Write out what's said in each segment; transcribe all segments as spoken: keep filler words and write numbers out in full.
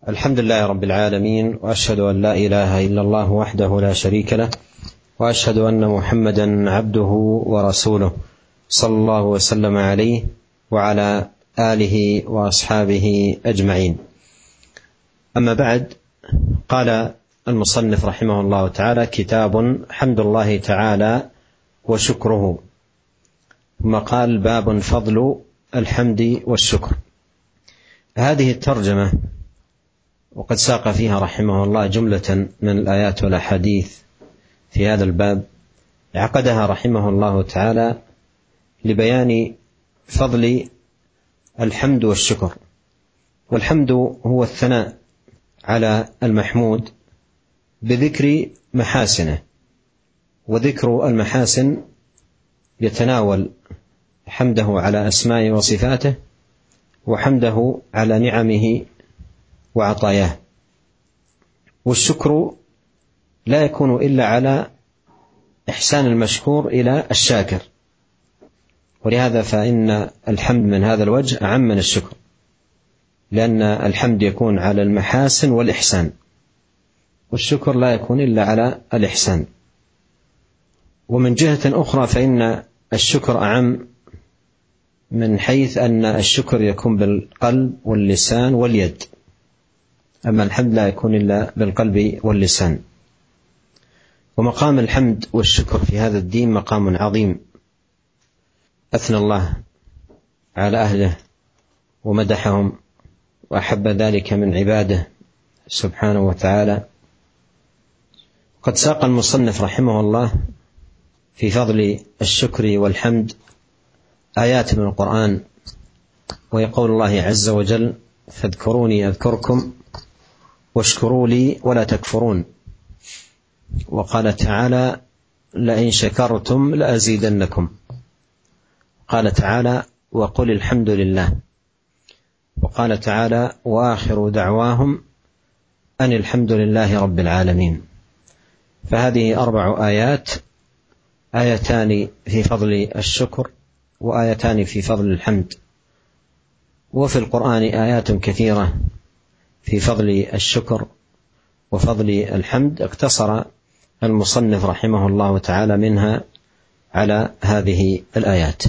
الحمد لله رب العالمين، وأشهد أن لا إله إلا الله وحده لا شريك له، وأشهد أن محمدا عبده ورسوله صلى الله وسلم عليه وعلى آله وأصحابه أجمعين. أما بعد، قال المصنف رحمه الله تعالى: كتاب حمد الله تعالى وشكره. ثم قال: باب فضل الحمد والشكر. هذه الترجمة وقد ساق فيها رحمه الله جملة من الآيات والأحاديث في هذا الباب، عقدها رحمه الله تعالى لبيان فضل الحمد والشكر. والحمد هو الثناء على المحمود بذكر محاسنه، وذكر المحاسن يتناول حمده على أسمائه وصفاته، وحمده على نعمه وعطاياه. والشكر لا يكون إلا على إحسان المشكور إلى الشاكر، ولهذا فإن الحمد من هذا الوجه أعم من الشكر، لأن الحمد يكون على المحاسن والإحسان، والشكر لا يكون إلا على الإحسان. ومن جهة أخرى فإن الشكر أعم من حيث أن الشكر يكون بالقلب واللسان واليد، أما الحمد لا يكون إلا بالقلب واللسان. ومقام الحمد والشكر في هذا الدين مقام عظيم، أثنى الله على أهله ومدحهم وأحب ذلك من عباده سبحانه وتعالى. قد ساق المصنف رحمه الله في فضل الشكر والحمد آيات من القرآن، ويقول الله عز وجل: فاذكروني أذكركم واشكروا لي ولا تكفرون. وقال تعالى: لئن شكرتم لأزيدنكم. قال تعالى: وقل الحمد لله. وقال تعالى: وآخر دعواهم أن الحمد لله رب العالمين. فهذه أربع آيات، آيتان في فضل الشكر وآيتان في فضل الحمد. وفي القرآن آيات كثيرة في فضل الشكر وفضل الحمد، اقتصر المصنف رحمه الله تعالى منها على هذه الآيات.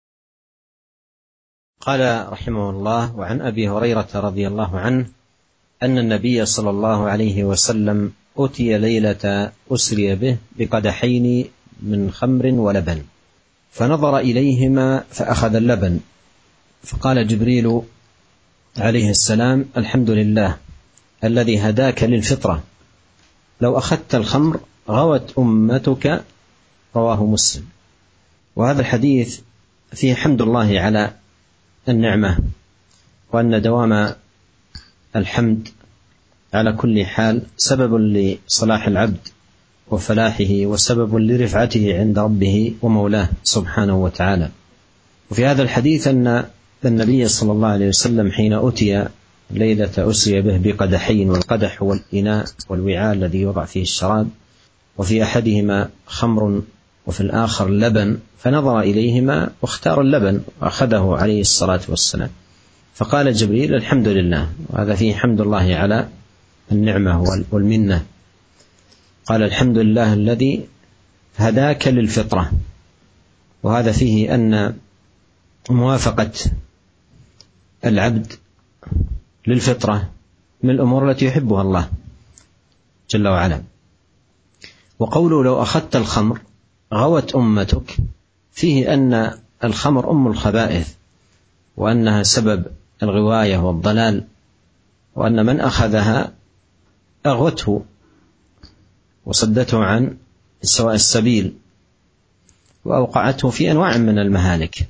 قال رحمه الله: وعن أبي هريرة رضي الله عنه أن النبي صلى الله عليه وسلم أتي ليلة أسري به بقدحين من خمر ولبن، فنظر إليهما فأخذ اللبن، فقال جبريل عليه السلام: الحمد لله الذي هداك للفطرة، لو أخذت الخمر غوت أمتك. رواه مسلم. وهذا الحديث فيه حمد الله على النعمة، وأن دوام الحمد على كل حال سبب لصلاح العبد وفلاحه، وسبب لرفعته عند ربه ومولاه سبحانه وتعالى. وفي هذا الحديث أن النبي صلى الله عليه وسلم حين أتي ليلة أسري به بقدحين، والقدح هو الإناء والوعاء الذي يوضع فيه الشراب، وفي أحدهما خمر وفي الآخر لبن، فنظر إليهما واختار اللبن وأخذه عليه الصلاة والسلام. فقال جبريل: الحمد لله. وهذا فيه حمد الله على النعمة والمنة. قال: الحمد لله الذي هداك للفطرة. وهذا فيه أن موافقة العبد للفطرة من الأمور التي يحبها الله جل وعلا. وقوله: لو أخذت الخمر غوت أمتك، فيه أن الخمر أم الخبائث، وأنها سبب الغواية والضلال، وأن من أخذها أغوته وصدته عن سواء السبيل، وأوقعته في أنواع من المهالك.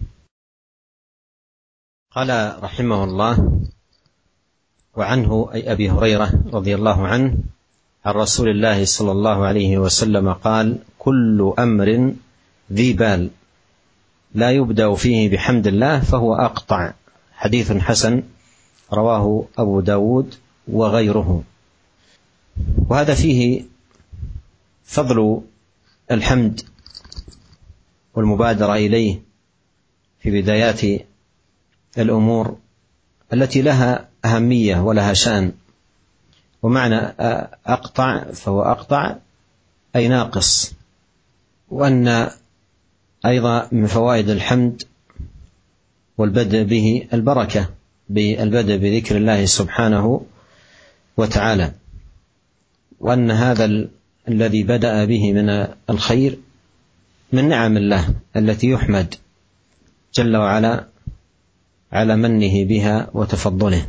قال رحمه الله: وعنه أي أبي هريرة رضي الله عنه عن رسول الله صلى الله عليه وسلم قال: كل أمر ذي بال لا يبدأ فيه بحمد الله فهو أقطع. حديث حسن، رواه أبو داود وغيره. وهذا فيه فضل الحمد والمبادرة إليه في بدايات الأمور التي لها أهمية ولها شأن ومعنى أقطع فهو أقطع أي ناقص. وأن أيضا من فوائد الحمد والبدء به البركة بالبدء بذكر الله سبحانه وتعالى، وأن هذا الذي بدأ به من الخير من نعم الله التي يحمد جل وعلا على منه بها وتفضله.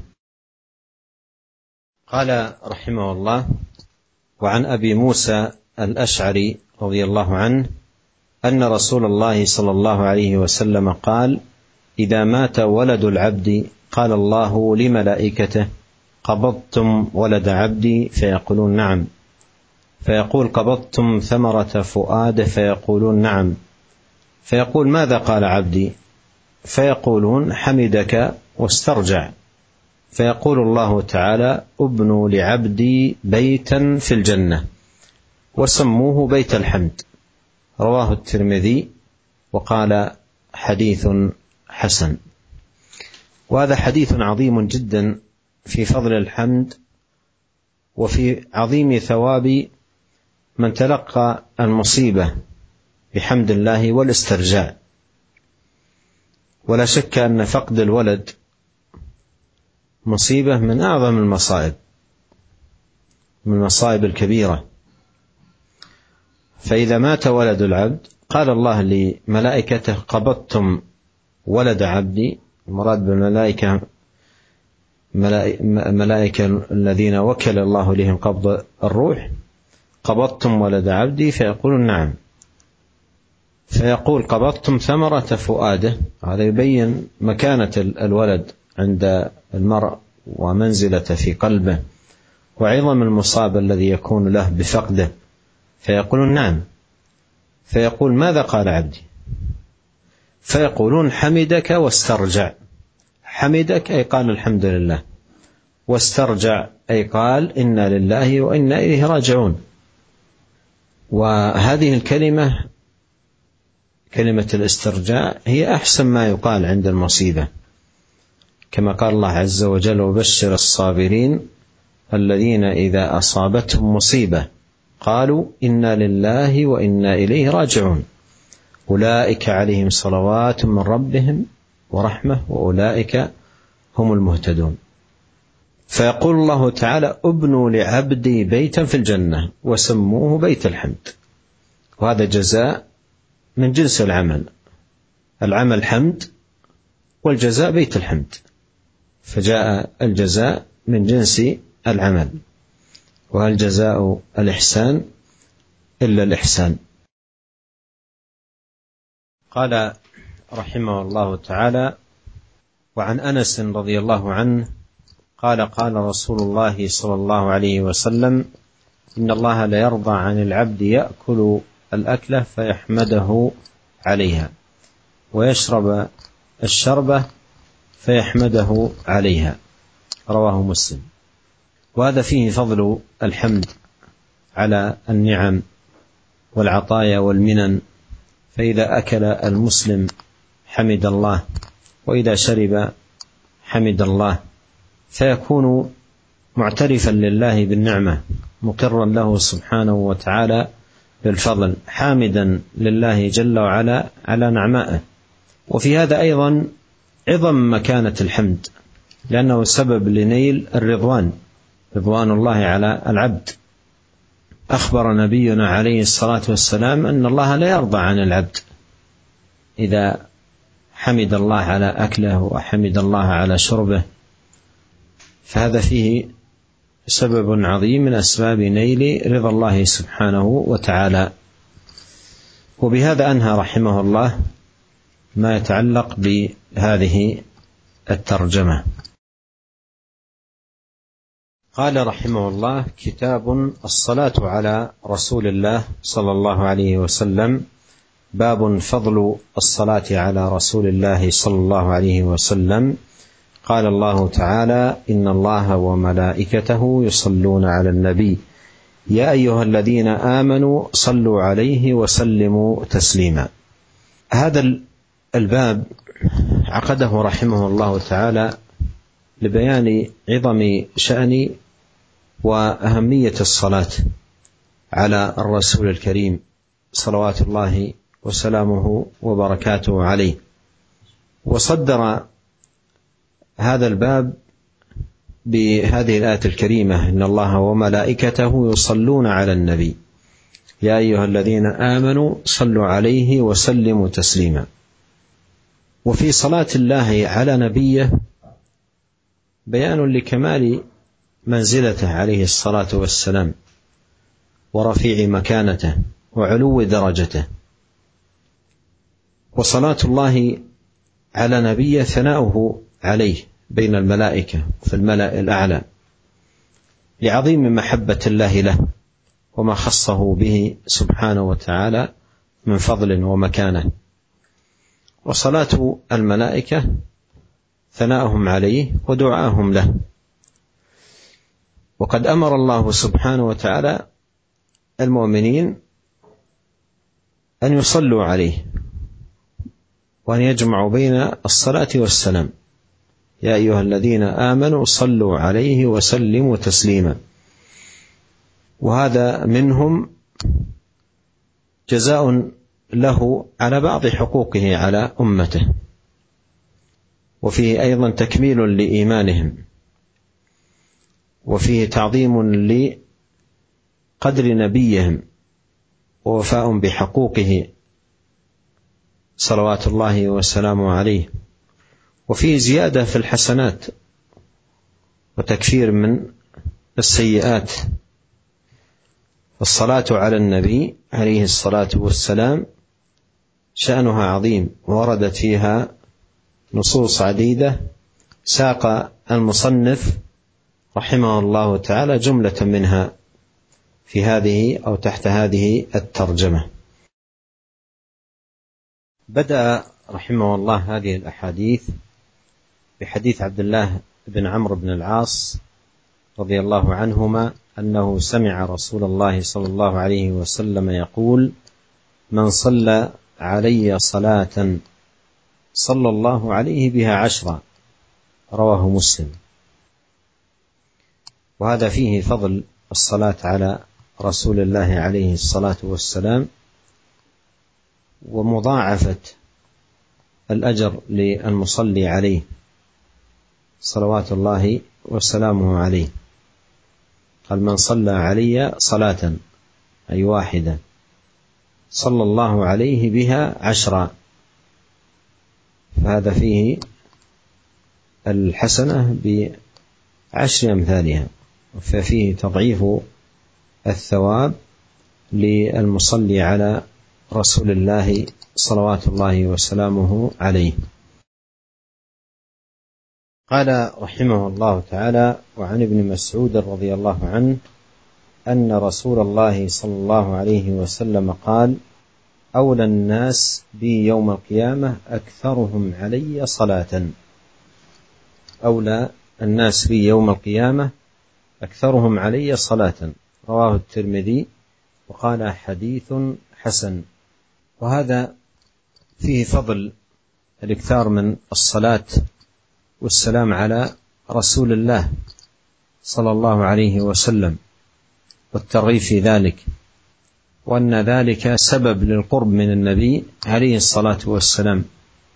قال رحمه الله: وعن أبي موسى الأشعري رضي الله عنه أن رسول الله صلى الله عليه وسلم قال: إذا مات ولد العبد قال الله لملائكته: قبضتم ولد عبدي؟ فيقولون نعم. فيقول: قبضتم ثمرة فؤاده؟ فيقولون نعم. فيقول: ماذا قال عبدي؟ فيقولون: حمدك واسترجع. فيقول الله تعالى: ابنوا لعبدي بيتا في الجنة وسموه بيت الحمد. رواه الترمذي وقال: حديث حسن. وهذا حديث عظيم جدا في فضل الحمد وفي عظيم ثواب من تلقى المصيبة بحمد الله والاسترجاع. ولا شك أن فقد الولد مصيبة من أعظم المصائب، من المصائب الكبيرة. فإذا مات ولد العبد قال الله لملائكته: قبضتم ولد عبدي. المراد بالملائكة ملائكة الذين وكل الله لهم قبض الروح. قبضتم ولد عبدي؟ فيقولون نعم. فيقول: قبضتم ثمرة فؤاده؟ هذا يبين مكانة الولد عند المرء ومنزلته في قلبه وعظم المصاب الذي يكون له بفقده. فيقولون نعم. فيقول: ماذا قال عبدي؟ فيقولون: حمدك واسترجع. حمدك أي قال الحمد لله، واسترجع أي قال إنا لله وإنا إليه راجعون. وهذه الكلمة كلمة الاسترجاع هي أحسن ما يقال عند المصيبة، كما قال الله عز وجل: وبشر الصابرين الذين إذا أصابتهم مصيبة قالوا إنا لله وإنا إليه راجعون أولئك عليهم صلوات من ربهم ورحمة وأولئك هم المهتدون. فيقول الله تعالى: ابنوا لعبدي بيتا في الجنة وسموه بيت الحمد. وهذا جزاء من جنس العمل، العمل حمد والجزاء بيت الحمد، فجاء الجزاء من جنس العمل. وهل جزاء الإحسان إلا الإحسان؟ قال رحمه الله تعالى: وعن أنس رضي الله عنه قال: قال رسول الله صلى الله عليه وسلم: إن الله لا يرضى عن العبد يأكل الأكلة فيحمده عليها ويشرب الشربة فيحمده عليها. رواه مسلم. وهذا فيه فضل الحمد على النعم والعطايا والمنن. فإذا أكل المسلم حمد الله، وإذا شرب حمد الله، فيكون معترفا لله بالنعمة، مقرا له سبحانه وتعالى بالفضل، حامدا لله جل وعلا على نعمائه. وفي هذا أيضا عظم مكانة الحمد، لأنه سبب لنيل الرضوان، رضوان الله على العبد. أخبر نبينا عليه الصلاة والسلام أن الله لا يرضى عن العبد إذا حمد الله على أكله وحمد الله على شربه، فهذا فيه سبب عظيم من أسباب نيل رضا الله سبحانه وتعالى. وبهذا أنهى رحمه الله ما يتعلق بهذه الترجمة. قال رحمه الله: كتاب الصلاة على رسول الله صلى الله عليه وسلم. باب فضل الصلاة على رسول الله صلى الله عليه وسلم. قال الله تعالى: إن الله وملائكته يصلون على النبي يا أيها الذين آمنوا صلوا عليه وسلموا تسليما. هذا الباب عقده رحمه الله تعالى لبيان عظم شأن وأهمية الصلاة على الرسول الكريم صلوات الله وسلامه وبركاته عليه. وصدر هذا الباب بهذه الآية الكريمة: إن الله وملائكته يصلون على النبي يا أيها الذين آمنوا صلوا عليه وسلموا تسليما. وفي صلاة الله على نبيه بيان لكمال منزلته عليه الصلاة والسلام ورفيع مكانته وعلو درجته. وصلاة الله على نبيه ثناؤه عليه بين الملائكة في الملأ الأعلى لعظيم محبة الله له وما خصه به سبحانه وتعالى من فضل ومكانة. وصلاة الملائكة ثناؤهم عليه ودعاهم له. وقد أمر الله سبحانه وتعالى المؤمنين أن يصلوا عليه وأن يجمعوا بين الصلاة والسلام: يا أيها الذين آمنوا صلوا عليه وسلموا تسليما. وهذا منهم جزاء له على بعض حقوقه على أمته، وفيه أيضا تكميل لإيمانهم، وفيه تعظيم لقدر نبيهم ووفاء بحقوقه صلوات الله وسلامه عليه، وفيه زيادة في الحسنات وتكفير من السيئات. الصلاة على النبي عليه الصلاة والسلام شأنها عظيم، وردت فيها نصوص عديدة ساق المصنف رحمه الله تعالى جملة منها في هذه أو تحت هذه الترجمة. بدأ رحمه الله هذه الأحاديث بحديث عبد الله بن عمرو بن العاص رضي الله عنهما أنه سمع رسول الله صلى الله عليه وسلم يقول: من صلى علي صلاة صلى الله عليه بها عشرا، رواه مسلم. وهذا فيه فضل الصلاة على رسول الله عليه الصلاة والسلام ومضاعفة الأجر للمصلي عليه صلوات الله وسلامه عليه. قال: من صلى علي صلاة أي واحدة صلى الله عليه بها عشرا، فهذا فيه الحسنة بعشر أمثالها، ففيه تضعيف الثواب للمصلي على رسول الله صلوات الله وسلامه عليه. قال رحمه الله تعالى: وعن ابن مسعود رضي الله عنه أن رسول الله صلى الله عليه وسلم قال: أولى الناس بي يوم القيامة أكثرهم علي صلاة. أولى الناس بي يوم القيامة أكثرهم علي صلاة، رواه الترمذي وقال: حديث حسن. وهذا فيه فضل الإكثار من الصلاة والسلام على رسول الله صلى الله عليه وسلم والترغيب في ذلك، وأن ذلك سبب للقرب من النبي عليه الصلاة والسلام.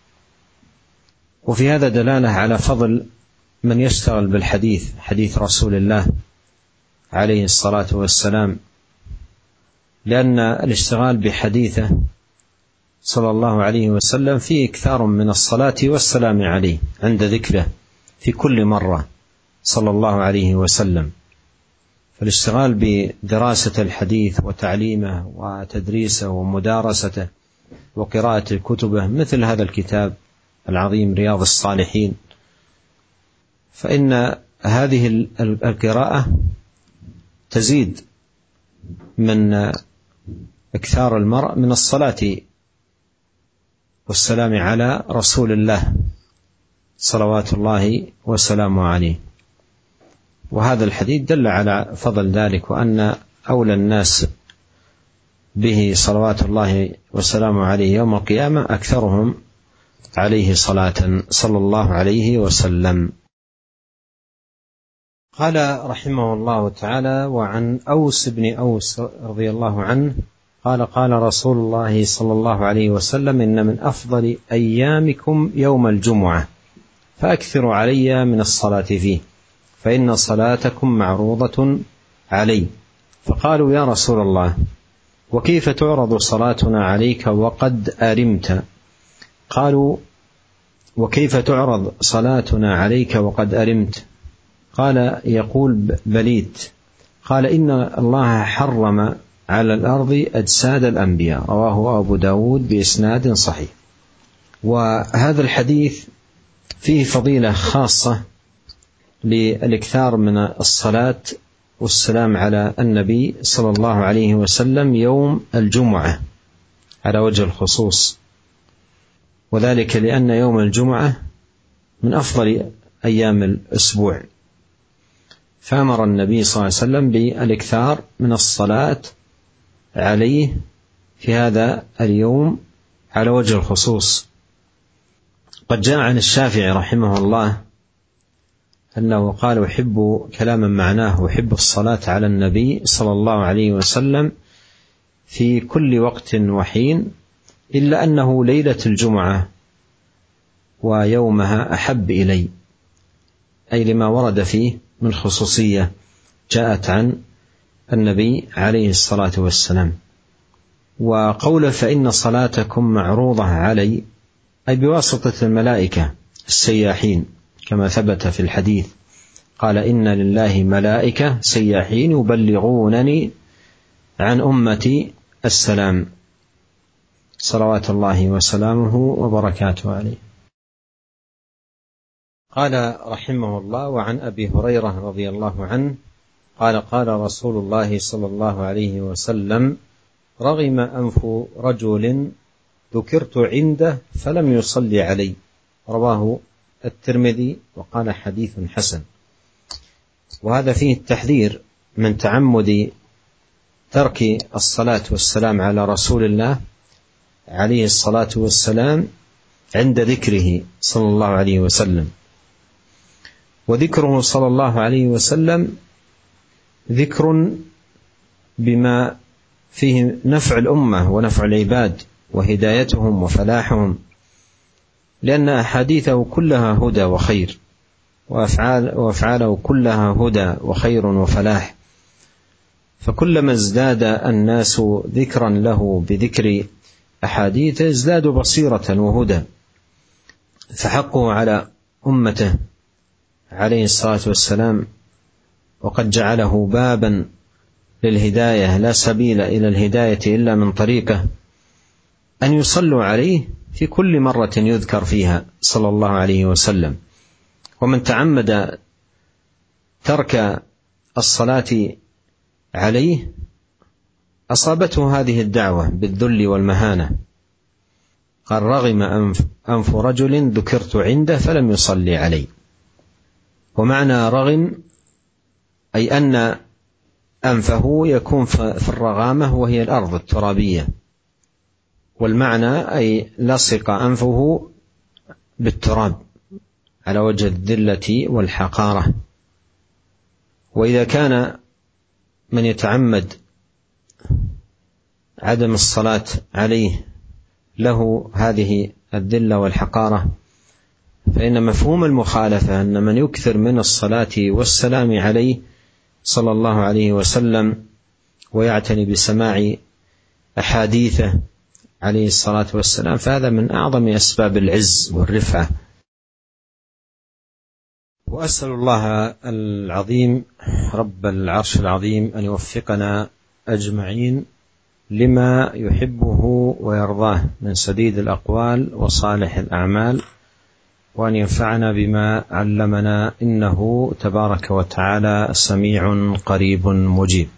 وفي هذا دلالة على فضل من يشتغل بالحديث، حديث رسول الله عليه الصلاة والسلام، لأن الاشتغال بحديثه صلى الله عليه وسلم فيه إكثار من الصلاة والسلام عليه عند ذكره في كل مرة صلى الله عليه وسلم. فالاشتغال بدراسة الحديث وتعليمه وتدريسه ومدارسته وقراءة كتبه مثل هذا الكتاب العظيم رياض الصالحين، فإن هذه القراءة تزيد من إكثار المرء من الصلاة والسلام على رسول الله صلوات الله وسلامه عليه. وهذا الحديث دل على فضل ذلك، وأن أولى الناس به صلوات الله وسلامه عليه يوم القيامة أكثرهم عليه صلاة صلى الله عليه وسلم. قال رحمه الله تعالى: وعن أوس بن أوس رضي الله عنه قال: قال رسول الله صلى الله عليه وسلم: إن من أفضل أيامكم يوم الجمعة، فأكثروا علي من الصلاة فيه، فإن صلاتكم معروضة علي. فقالوا: يا رسول الله، وكيف تعرض صلاتنا عليك وقد أرمت؟ قالوا: وكيف تعرض صلاتنا عليك وقد أرمت؟ قال: يقول بليت. قال: إن الله حرم على الأرض أجساد الأنبياء. رواه أبو داود بإسناد صحيح. وهذا الحديث فيه فضيلة خاصة للإكثار من الصلاة والسلام على النبي صلى الله عليه وسلم يوم الجمعة على وجه الخصوص، وذلك لأن يوم الجمعة من أفضل أيام الأسبوع، فأمر النبي صلى الله عليه وسلم بالإكثار من الصلاة عليه في هذا اليوم على وجه الخصوص. قد جاء عن الشافعي رحمه الله أنه قال: أحب كلاما معناه أحب الصلاة على النبي صلى الله عليه وسلم في كل وقت وحين، إلا أنه ليلة الجمعة ويومها أحب إلي، أي لما ورد فيه من خصوصية جاءت عن النبي عليه الصلاة والسلام. وقوله: فإن صلاتكم معروضة علي، أي بواسطة الملائكة السياحين، كما ثبت في الحديث قال: إن لله ملائكة سياحين يبلغونني عن أمتي السلام، صلوات الله وسلامه وبركاته عليه. قال رحمه الله: وعن أبي هريرة رضي الله عنه قال: قال رسول الله صلى الله عليه وسلم: رغم أنف رجل ذكرت عنده فلم يصلي علي. رواه الترمذي وقال: حديث حسن. وهذا فيه التحذير من تعمد ترك الصلاة والسلام على رسول الله عليه الصلاة والسلام عند ذكره صلى الله عليه وسلم. وذكره صلى الله عليه وسلم ذكر بما فيه نفع الأمة ونفع العباد وهدايتهم وفلاحهم، لأن أحاديثه كلها هدى وخير، وأفعال وأفعاله كلها هدى وخير وفلاح. فكلما ازداد الناس ذكرا له بذكر أحاديثه ازدادوا بصيرة وهدى. فحقه على أمته عليه الصلاة والسلام، وقد جعله بابا للهداية لا سبيل إلى الهداية إلا من طريقه، أن يصلوا عليه في كل مرة يذكر فيها صلى الله عليه وسلم. ومن تعمد ترك الصلاة عليه أصابته هذه الدعوة بالذل والمهانة. قال: رغم أنف, أنف رجل ذكرت عنده فلم يصلي علي. ومعنى رغم أي أن أنفه يكون في الرغامة وهي الأرض الترابية، والمعنى أي لصق أنفه بالتراب على وجه الذلة والحقارة. وإذا كان من يتعمد عدم الصلاة عليه له هذه الذلة والحقارة، فإن مفهوم المخالفة أن من يكثر من الصلاة والسلام عليه صلى الله عليه وسلم ويعتني بسماع أحاديثه عليه الصلاة والسلام، فهذا من أعظم أسباب العز والرفعة. وأسأل الله العظيم رب العرش العظيم أن يوفقنا أجمعين لما يحبه ويرضاه من سديد الأقوال وصالح الأعمال، وأن ينفعنا بما علمنا، إنه تبارك وتعالى سميع قريب مجيب.